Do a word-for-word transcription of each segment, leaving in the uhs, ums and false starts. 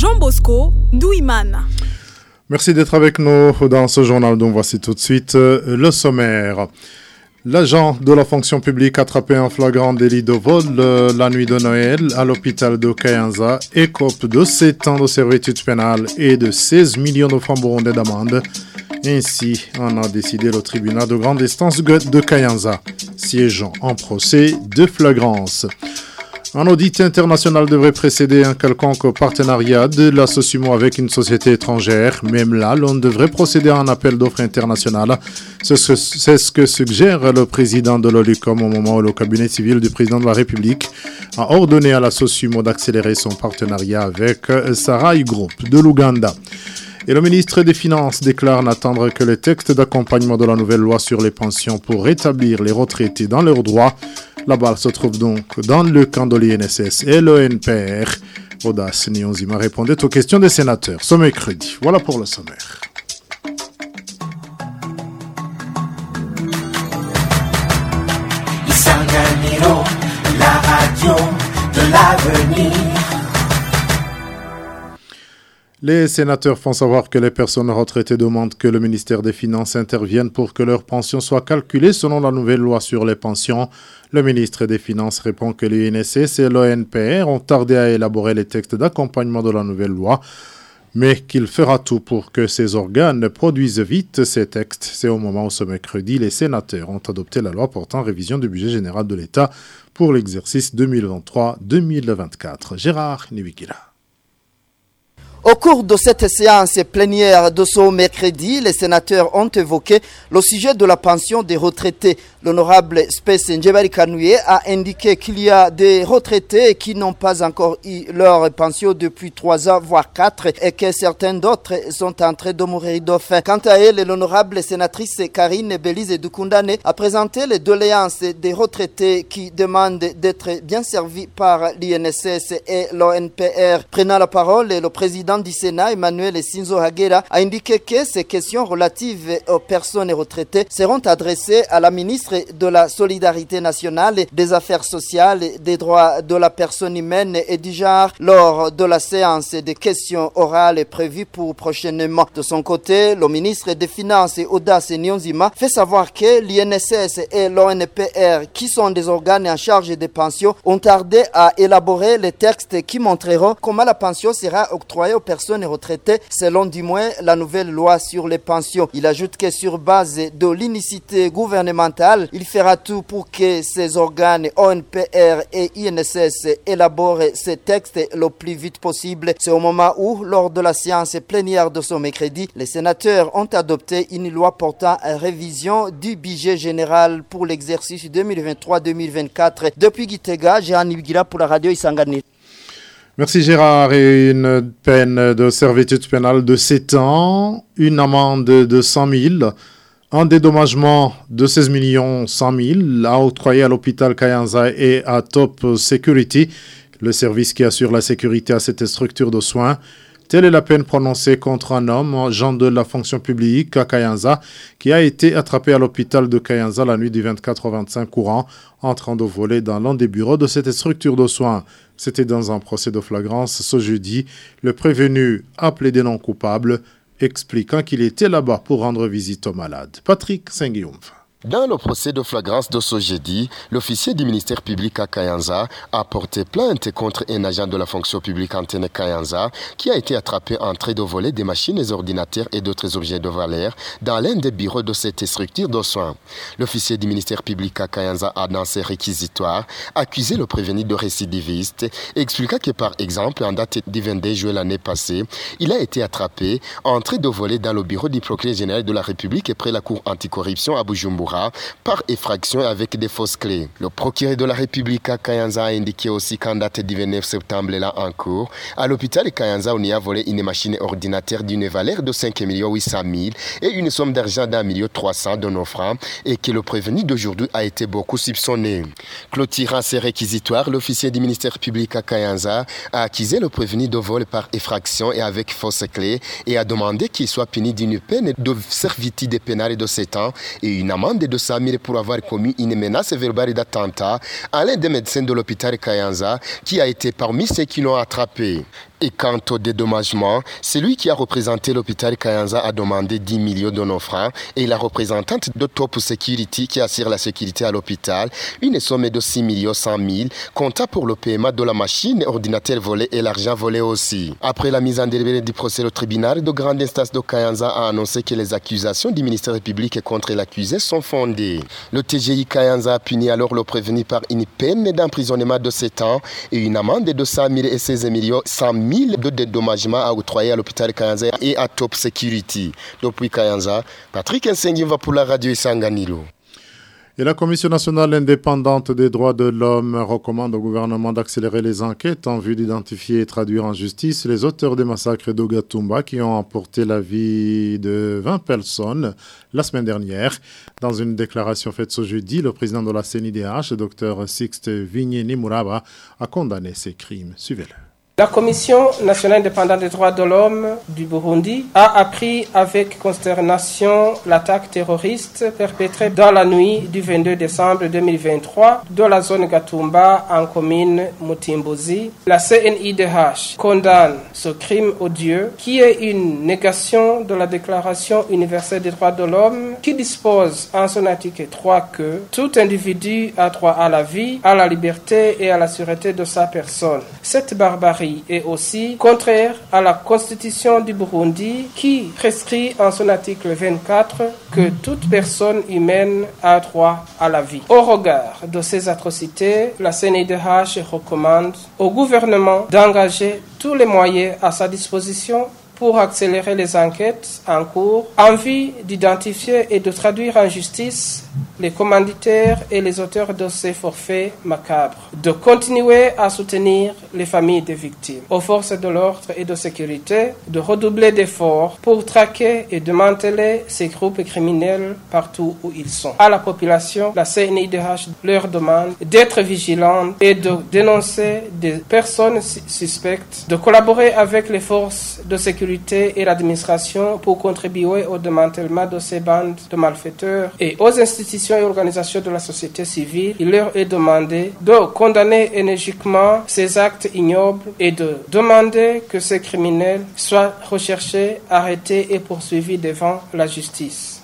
Jean Bosco Douimana. Merci d'être avec nous dans ce journal dont voici tout de suite le sommaire. L'agent de la fonction publique attrapé en flagrant délit de vol euh, la nuit de Noël à l'hôpital de Kayanza écope de sept ans de servitude pénale et de seize millions de francs burundais d'amende. Ainsi en a décidé le tribunal de grande instance de Kayanza, siégeant en procès de flagrance. Un audit international devrait précéder un quelconque partenariat de la Sosumo avec une société étrangère. Même là, l'on devrait procéder à un appel d'offres international. C'est ce, c'est ce que suggère le président de l'OLUCOM au moment où le cabinet civil du président de la République a ordonné à la Sosumo d'accélérer son partenariat avec Sarai Group de l'Ouganda. Et le ministre des Finances déclare n'attendre que le texte d'accompagnement de la nouvelle loi sur les pensions pour rétablir les retraités dans leurs droits. La balle se trouve donc dans le camp de l'I N S S et le N P R. Audace Nyonzima répondait aux questions des sénateurs ce mercredi. Voilà pour le sommaire. Isanganiro, la radio de l'avenir. Les sénateurs font savoir que les personnes retraitées demandent que le ministère des Finances intervienne pour que leurs pensions soient calculées selon la nouvelle loi sur les pensions. Le ministre des Finances répond que l'I N S S et l'O N P R ont tardé à élaborer les textes d'accompagnement de la nouvelle loi, mais qu'il fera tout pour que ces organes produisent vite ces textes. C'est au moment où ce mercredi, les sénateurs ont adopté la loi portant révision du budget général de l'État pour l'exercice deux mille vingt-trois deux mille vingt-quatre. Gérard Niwikila. Au cours de cette séance plénière de ce mercredi, les sénateurs ont évoqué le sujet de la pension des retraités. L'honorable Space Njebari Kanouye a indiqué qu'il y a des retraités qui n'ont pas encore eu leur pension depuis trois ans, voire quatre, et que certains d'autres sont en train de mourir de faim. Quant à elle, l'honorable sénatrice Karine Belize Dukundane a présenté les doléances des retraités qui demandent d'être bien servis par l'I N S S et l'O N P R. Prenant la parole, le président du Sénat, Emmanuel Sinzo Hagera, a indiqué que ces questions relatives aux personnes retraitées seront adressées à la ministre de la Solidarité nationale, des Affaires sociales, des droits de la personne humaine et du genre lors de la séance de questions orales prévue pour prochainement. De son côté, le ministre des Finances, Audace Nyonzima, fait savoir que l'I N S S et l'O N P R, qui sont des organes en charge des pensions, ont tardé à élaborer les textes qui montreront comment la pension sera octroyée aux personnes retraitées selon du moins la nouvelle loi sur les pensions. Il ajoute que sur base de l'initiative gouvernementale, il fera tout pour que ces organes O N P R et I N S S élaborent ces textes le plus vite possible. C'est au moment où, lors de la séance plénière de ce mercredi, les sénateurs ont adopté une loi portant à révision du budget général pour l'exercice deux mille vingt-trois deux mille vingt-quatre. Depuis Gitega, Jean Nibigira pour la radio Isangani. Merci Gérard. Et une peine de servitude pénale de sept ans, une amende de cent mille, un dédommagement de seize millions cent mille à octroyer à l'hôpital Kayanza et à Top Security, le service qui assure la sécurité à cette structure de soins. Telle est la peine prononcée contre un homme, agent de la fonction publique à Kayanza, qui a été attrapé à l'hôpital de Kayanza la nuit du vingt-quatre au vingt-cinq courant, en train de voler dans l'un des bureaux de cette structure de soins. C'était dans un procès de flagrance ce jeudi. Le prévenu, appelé des non coupables, expliquant qu'il était là-bas pour rendre visite aux malades. Patrick Senguioum. Dans le procès de flagrance de ce jeudi, l'officier du ministère public à Kayanza a porté plainte contre un agent de la fonction publique Antenne Kayanza qui a été attrapé en train de voler des machines, des ordinateurs et d'autres objets de valeur dans l'un des bureaux de cette structure de soins. L'officier du ministère public à Kayanza a dans ses réquisitoires accusé le prévenu de récidiviste et expliqua que par exemple en date du vingt-deux juillet l'année passée, il a été attrapé en train de voler dans le bureau du procureur général de la République et près la cour anticorruption à Bujumbura par effraction avec des fausses clés. Le procureur de la République à Kayanza a indiqué aussi qu'en date du vingt-neuf septembre là en cours, à l'hôpital de Kayanza, on y a volé une machine ordinateur d'une valeur de cinq millions huit cent mille et une somme d'argent d'un million trois cents de nos francs et que le prévenu d'aujourd'hui a été beaucoup soupçonné. Clôturant ses réquisitoires, l'officier du ministère public à Kayanza a accusé le prévenu de vol par effraction et avec fausses clés et a demandé qu'il soit puni d'une peine de servitude pénale de sept ans et une amende de cent mille pour avoir commis une menace verbale d'attentat à l'un des médecins de l'hôpital Kayanza qui a été parmi ceux qui l'ont attrapé. Et quant au dédommagement, celui qui a représenté l'hôpital Kayanza a demandé dix millions de nos francs et la représentante de Top Security qui assure la sécurité à l'hôpital, une somme de six millions cent mille, compta pour le paiement de la machine, ordinateur volé et l'argent volé aussi. Après la mise en délibéré du procès, le tribunal de grande instance de Kayanza a annoncé que les accusations du ministère public contre l'accusé sont fondées. Le T G I Kayanza a puni alors le prévenu par une peine d'emprisonnement de sept ans et une amende de cent mille et seize millions cent mille de dédommagement à octroyer à l'hôpital Kayanza et à Top Security. Depuis Kayanza, Patrick Nsengi va pour la radio Isanganilo. Et la Commission nationale indépendante des droits de l'homme recommande au gouvernement d'accélérer les enquêtes en vue d'identifier et traduire en justice les auteurs des massacres d'Ogatumba qui ont emporté la vie de vingt personnes la semaine dernière. Dans une déclaration faite ce jeudi, le président de la C N I D H, Dr Sixte Vigneni Muraba, a condamné ces crimes. Suivez-le. La Commission nationale indépendante des droits de l'homme du Burundi a appris avec consternation l'attaque terroriste perpétrée dans la nuit du vingt-deux décembre deux mille vingt-trois dans la zone Gatumba en commune Mutimbuzi. La C N I D H condamne ce crime odieux qui est une négation de la Déclaration universelle des droits de l'homme qui dispose en son article trois que tout individu a droit à la vie, à la liberté et à la sûreté de sa personne. Cette barbarie est aussi contraire à la Constitution du Burundi qui prescrit en son article vingt-quatre que toute personne humaine a droit à la vie. Au regard de ces atrocités, la C N I D H recommande au gouvernement d'engager tous les moyens à sa disposition pour accélérer les enquêtes en cours en vue d'identifier et de traduire en justice les commanditaires et les auteurs de ces forfaits macabres, de continuer à soutenir les familles des victimes, aux forces de l'ordre et de sécurité, de redoubler d'efforts pour traquer et démanteler ces groupes criminels partout où ils sont. À la population, la C N I D H leur demande d'être vigilante et de dénoncer des personnes suspectes, de collaborer avec les forces de sécurité et l'administration pour contribuer au démantèlement de ces bandes de malfaiteurs et aux institutions et organisations de la société civile. Il leur est demandé de condamner énergiquement ces actes ignobles et de demander que ces criminels soient recherchés, arrêtés et poursuivis devant la justice.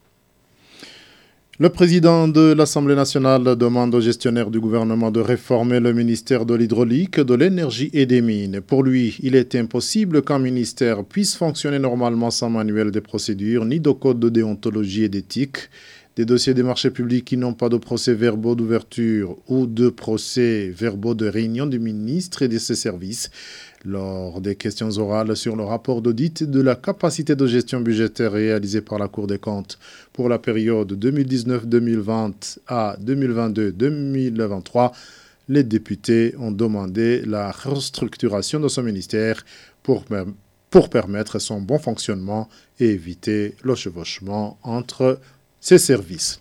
Le président de l'Assemblée nationale demande aux gestionnaires du gouvernement de réformer le ministère de l'hydraulique, de l'énergie et des mines. Pour lui, il est impossible qu'un ministère puisse fonctionner normalement sans manuel des procédures, ni de code de déontologie et d'éthique. Des dossiers des marchés publics qui n'ont pas de procès-verbaux d'ouverture ou de procès-verbaux de réunion du ministre et de ses services. Lors des questions orales sur le rapport d'audit de la capacité de gestion budgétaire réalisée par la Cour des comptes pour la période deux mille dix-neuf deux mille vingt à deux mille vingt-deux deux mille vingt-trois, les députés ont demandé la restructuration de ce ministère pour, pour permettre son bon fonctionnement et éviter le chevauchement entre ses services.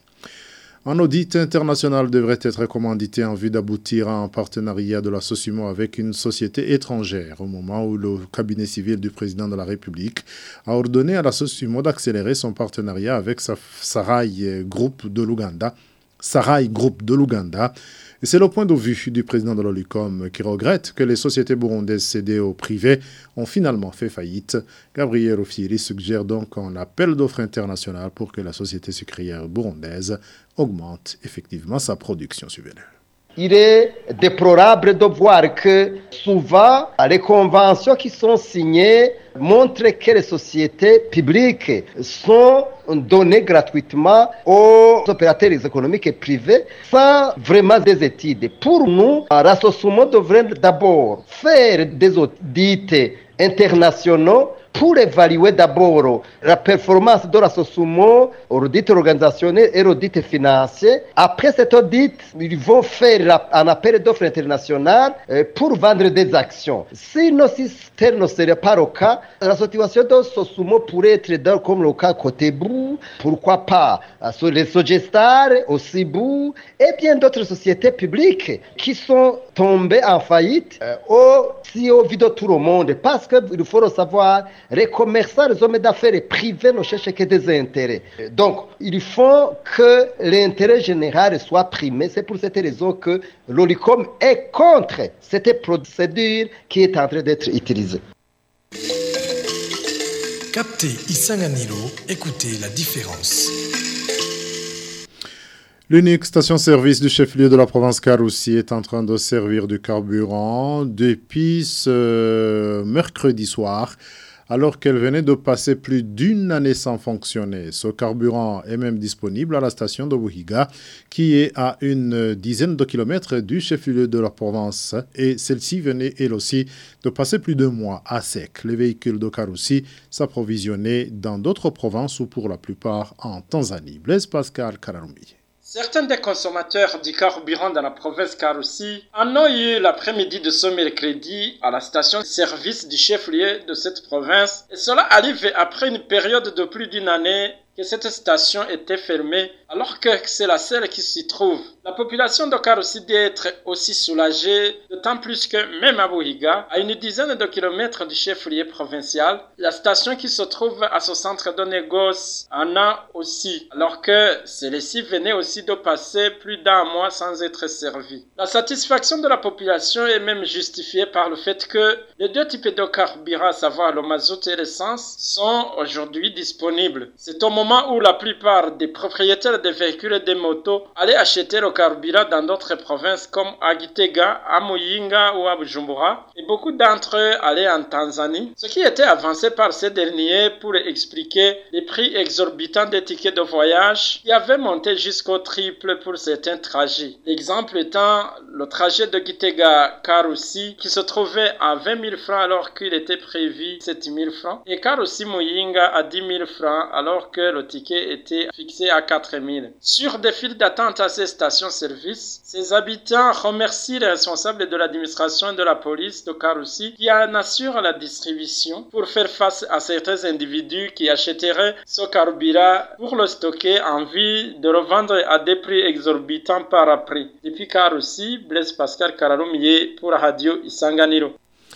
Un audit international devrait être commandité en vue d'aboutir à un partenariat de la Sosumo avec une société étrangère au moment où le cabinet civil du président de la République a ordonné à la Sosumo d'accélérer son partenariat avec Sarai Group de l'Ouganda. Sarai Group de l'Ouganda. Et c'est le point de vue du président de l'Olicom qui regrette que les sociétés burundaises cédées au privé ont finalement fait faillite. Gabriel Offieri suggère donc un appel d'offres international pour que la société sucrière burundaise augmente effectivement sa production. Suivez-le. Il est déplorable de voir que souvent les conventions qui sont signées montrent que les sociétés publiques sont données gratuitement aux opérateurs économiques et privés sans vraiment des études. Pour nous, la Sosumo devrait d'abord faire des audits internationaux pour évaluer d'abord la performance de la Sosumo, l'audit organisationnel et l'audit financier. Après cet audit, ils vont faire un appel d'offres international pour vendre des actions. Si nos systèmes ne seraient pas le cas, la situation de Sosumo pourrait être dans, comme le cas Cotebu, pourquoi pas sur les Sogestar, au Cibu, et bien d'autres sociétés publiques qui sont tombées en faillite aussi au vu de tout le monde. Parce qu'il faut le savoir, les commerçants, les hommes d'affaires privés ne cherchent que des intérêts. Donc, il faut que l'intérêt général soit primé. C'est pour cette raison que l'Olicom est contre cette procédure qui est en train d'être utilisée. Captez Isanganiro, écoutez la différence. L'unique station-service du chef-lieu de la province Karoussi est en train de servir du carburant depuis ce mercredi soir, alors qu'elle venait de passer plus d'une année sans fonctionner. Ce carburant est même disponible à la station de Buhiga, qui est à une dizaine de kilomètres du chef-lieu de la province, et celle-ci venait elle aussi de passer plus de mois à sec. Les véhicules de Karoussi s'approvisionnaient dans d'autres provinces ou pour la plupart en Tanzanie. Blaise Pascal Kararumi. Certains des consommateurs du carburant dans la province Karoussi en ont eu l'après-midi de ce mercredi à la station-service du chef-lieu de cette province. Et cela arrive après une période de plus d'une année que cette station était fermée, alors que c'est la seule qui s'y trouve. La population de Karoussi doit être aussi soulagée, d'autant plus que même à Buhiga, à une dizaine de kilomètres du chef-lieu provincial, la station qui se trouve à ce centre de négoce en a aussi, alors que celle-ci venait aussi de passer plus d'un mois sans être servie. La satisfaction de la population est même justifiée par le fait que les deux types de carburant, à savoir le mazout et l'essence, sont aujourd'hui disponibles. C'est au moment où la plupart des propriétaires des véhicules et des motos allaient acheter le carburant dans d'autres provinces comme à Gitega, à Muyinga ou à Bujumbura, et beaucoup d'entre eux allaient en Tanzanie, ce qui était avancé par ces derniers pour expliquer les prix exorbitants des tickets de voyage qui avaient monté jusqu'au triple pour certains trajets. L'exemple étant le trajet de Gitega-Karoussi qui se trouvait à vingt mille francs alors qu'il était prévu sept mille francs, et Karoussi-Muyinga à dix mille francs alors que le ticket était fixé à quatre mille. Sur des files d'attente à ces stations-service, ces habitants remercient les responsables de l'administration et de la police de Karoussi qui en assurent la distribution pour faire face à certains individus qui achèteraient ce carburant pour le stocker en vue de le vendre à des prix exorbitants par prix. Depuis Karoussi, Blaise Pascal Kararumiye pour Radio Isanganiro.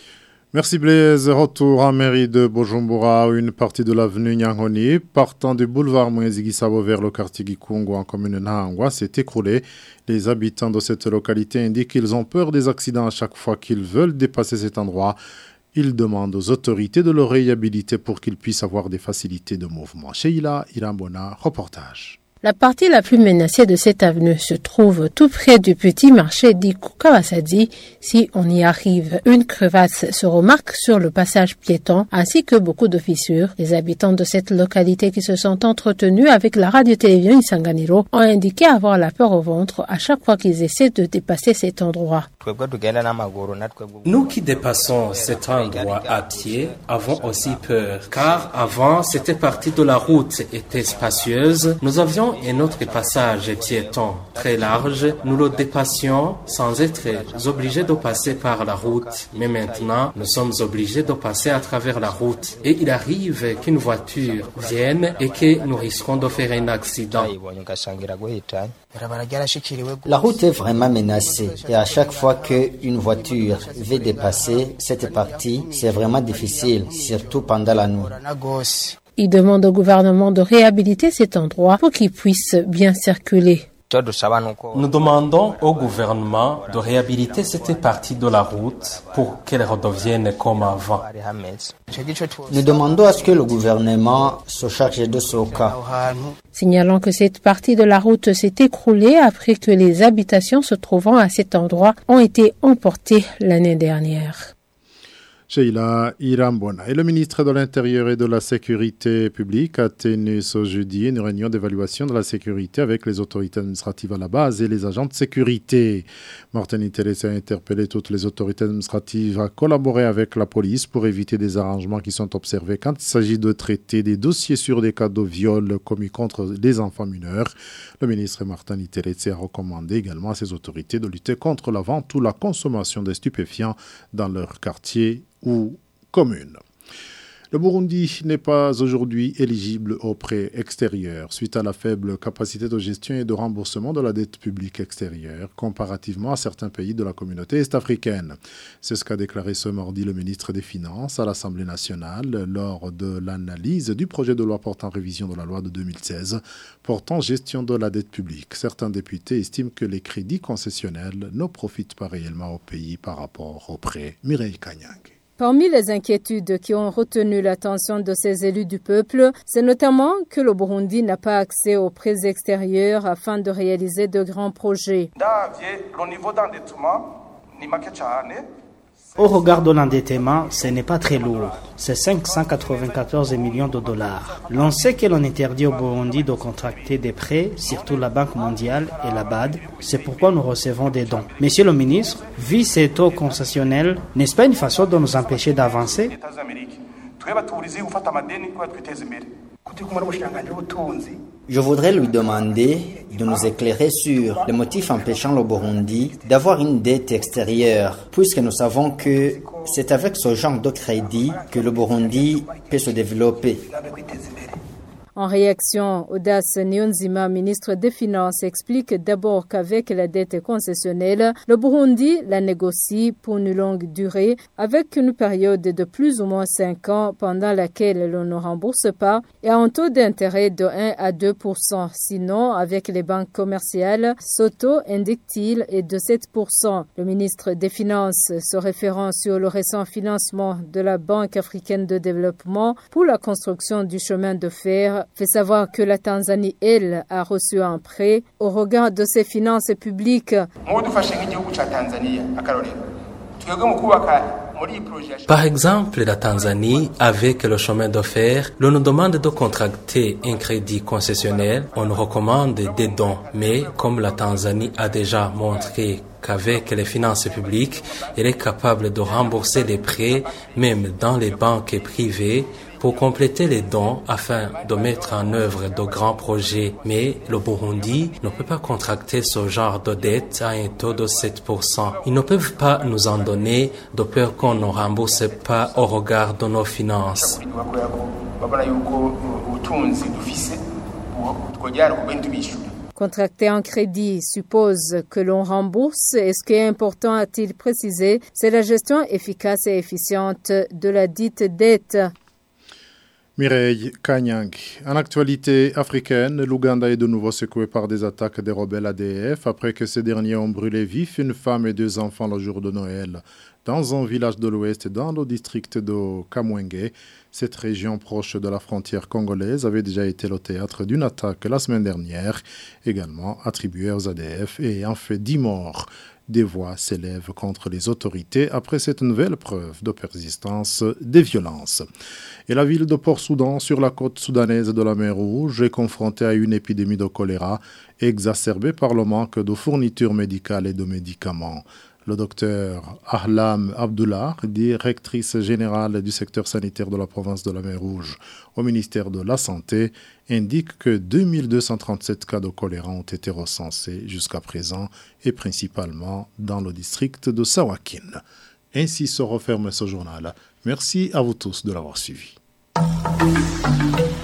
Merci Blaise. Retour en mairie de Bujumbura, une partie de l'avenue Nyangoni, partant du boulevard Mwenzigisabo vers le quartier Gikungu en commune Nahangwa, s'est écroulé. Les habitants de cette localité indiquent qu'ils ont peur des accidents à chaque fois qu'ils veulent dépasser cet endroit. Ils demandent aux autorités de le réhabiliter pour qu'ils puissent avoir des facilités de mouvement. Sheila Irambona, reportage. La partie la plus menacée de cette avenue se trouve tout près du petit marché d'Ikukawasadi. Si on y arrive, une crevasse se remarque sur le passage piéton ainsi que beaucoup de fissures. Les habitants de cette localité qui se sont entretenus avec la radio-télévision Isanganiro ont indiqué avoir la peur au ventre à chaque fois qu'ils essaient de dépasser cet endroit. Nous qui dépassons cet endroit à pied avons aussi peur, car avant, cette partie de la route était spacieuse. Nous avions un autre passage piéton très large. Nous le dépassions sans être obligés de passer par la route. Mais maintenant, nous sommes obligés de passer à travers la route. Et il arrive qu'une voiture vienne et que nous risquons de faire un accident. La route est vraiment menacée et à chaque fois qu'une voiture veut dépasser cette partie, c'est vraiment difficile, surtout pendant la nuit. Il demande au gouvernement de réhabiliter cet endroit pour qu'il puisse bien circuler. Nous demandons au gouvernement de réhabiliter cette partie de la route pour qu'elle redevienne comme avant. Nous demandons à ce que le gouvernement se charge de ce cas. Signalant que cette partie de la route s'est écroulée après que les habitations se trouvant à cet endroit ont été emportées l'année dernière. Sheila Irambona. Et le ministre de l'Intérieur et de la Sécurité publique a tenu ce jeudi une réunion d'évaluation de la sécurité avec les autorités administratives à la base et les agents de sécurité. Martin Teresa a interpellé toutes les autorités administratives à collaborer avec la police pour éviter des arrangements qui sont observés quand il s'agit de traiter des dossiers sur des cas de viol commis contre les enfants mineurs. Le ministre Martin Teresa a recommandé également à ces autorités de lutter contre la vente ou la consommation des stupéfiants dans leur quartier ou commune. Le Burundi n'est pas aujourd'hui éligible aux prêts extérieurs suite à la faible capacité de gestion et de remboursement de la dette publique extérieure comparativement à certains pays de la communauté est-africaine. C'est ce qu'a déclaré ce mardi le ministre des Finances à l'Assemblée nationale lors de l'analyse du projet de loi portant révision de la loi de deux mille seize portant gestion de la dette publique. Certains députés estiment que les crédits concessionnels ne profitent pas réellement au pays par rapport aux prêts. Mireille Kanyang. Parmi les inquiétudes qui ont retenu l'attention de ces élus du peuple, c'est notamment que le Burundi n'a pas accès aux prêts extérieurs afin de réaliser de grands projets. Au regard de l'endettement, ce n'est pas très lourd. C'est cinq cent quatre-vingt-quatorze millions de dollars. L'on sait que l'on interdit au Burundi de contracter des prêts, surtout la Banque mondiale et la B A D. C'est pourquoi nous recevons des dons. Monsieur le ministre, vu ces taux concessionnels, n'est-ce pas une façon de nous empêcher d'avancer ? Je voudrais lui demander de nous éclairer sur les motifs empêchant le Burundi d'avoir une dette extérieure, puisque nous savons que c'est avec ce genre de crédit que le Burundi peut se développer. En réaction, Audace Niyonzima, ministre des Finances, explique d'abord qu'avec la dette concessionnelle, le Burundi la négocie pour une longue durée avec une période de plus ou moins cinq ans pendant laquelle l'on ne rembourse pas et à un taux d'intérêt de un à deux pour cent. Sinon, avec les banques commerciales, ce taux, indique-t-il, est de sept pour cent. Le ministre des Finances, se référant sur le récent financement de la Banque africaine de développement pour la construction du chemin de fer, fait savoir que la Tanzanie, elle, a reçu un prêt au regard de ses finances publiques. Par exemple, la Tanzanie, avec le chemin de fer, l'on nous demande de contracter un crédit concessionnel, on nous recommande des dons. Mais comme la Tanzanie a déjà montré qu'avec les finances publiques, elle est capable de rembourser les prêts, même dans les banques privées, pour compléter les dons afin de mettre en œuvre de grands projets. Mais le Burundi ne peut pas contracter ce genre de dette à un taux de sept pour cent. Ils ne peuvent pas nous en donner de peur qu'on ne rembourse pas au regard de nos finances. Contracter un crédit suppose que l'on rembourse et ce qui est important, a-t-il précisé, c'est la gestion efficace et efficiente de la dite dette. Mireille Kanyang. En actualité africaine, l'Ouganda est de nouveau secoué par des attaques des rebelles A D F après que ces derniers ont brûlé vif une femme et deux enfants le jour de Noël dans un village de l'Ouest dans le district de Kamwenge. Cette région proche de la frontière congolaise avait déjà été le théâtre d'une attaque la semaine dernière, également attribuée aux A D F et ayant fait dix morts. Des voix s'élèvent contre les autorités après cette nouvelle preuve de persistance des violences. Et la ville de Port-Soudan, sur la côte soudanaise de la mer Rouge, est confrontée à une épidémie de choléra exacerbée par le manque de fournitures médicales et de médicaments. Le docteur Ahlam Abdullah, directrice générale du secteur sanitaire de la province de la mer Rouge au ministère de la Santé, indique que deux mille deux cent trente-sept cas de choléra ont été recensés jusqu'à présent et principalement dans le district de Sawakin. Ainsi se referme ce journal. Merci à vous tous de l'avoir suivi.